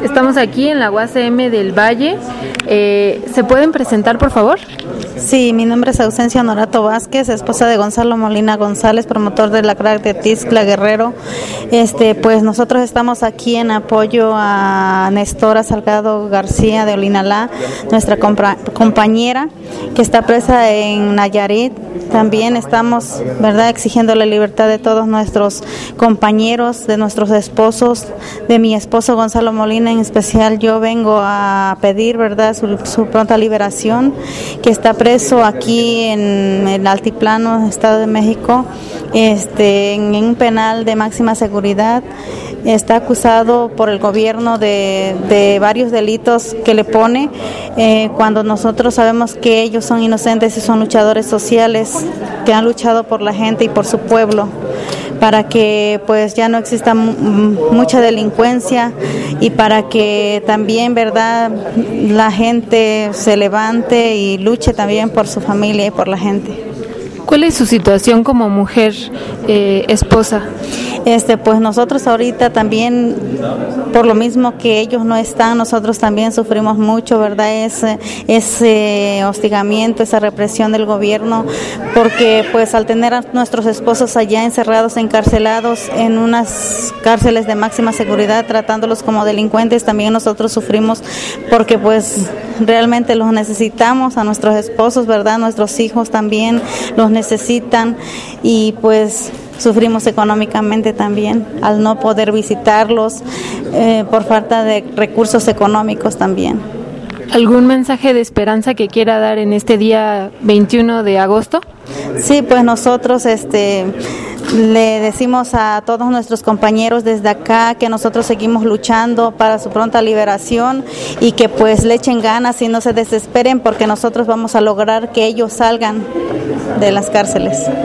Estamos aquí en la UACM del Valle. ¿Se pueden presentar, por favor? Sí, mi nombre es Ausencia Honorato Vázquez, esposa de Gonzalo Molina González, promotor de la CRAC de Tixla Guerrero. Pues nosotros estamos aquí en apoyo a Nestora Salgado García de Olinalá, nuestra compañera que está presa en Nayarit. También estamos, ¿verdad?, exigiendo la libertad de todos nuestros compañeros, de nuestros esposos, de mi esposo Gonzalo Molina en especial. Yo vengo a pedir, ¿verdad?, su pronta liberación, que está preso aquí en el Altiplano, Estado de México, en un penal de máxima seguridad. Está acusado por el gobierno de varios delitos que le pone, cuando nosotros sabemos que ellos son inocentes y son luchadores sociales que han luchado por la gente y por su pueblo, para que pues ya no exista mucha delincuencia y para que también, ¿verdad?, la gente se levante y luche también por su familia y por la gente. ¿Cuál es su situación como mujer, esposa? Pues nosotros ahorita también, por lo mismo que ellos no están, nosotros también sufrimos mucho, ¿verdad? Ese hostigamiento, esa represión del gobierno, porque pues al tener a nuestros esposos allá encerrados, encarcelados en unas cárceles de máxima seguridad, tratándolos como delincuentes, también nosotros sufrimos, porque pues realmente los necesitamos a nuestros esposos, ¿verdad? Nuestros hijos también los necesitan y pues sufrimos económicamente también al no poder visitarlos, por falta de recursos económicos también. ¿Algún mensaje de esperanza que quiera dar en este día 21 de agosto? Sí, pues nosotros le decimos a todos nuestros compañeros desde acá que nosotros seguimos luchando para su pronta liberación y que pues le echen ganas y no se desesperen, porque nosotros vamos a lograr que ellos salgan de las cárceles.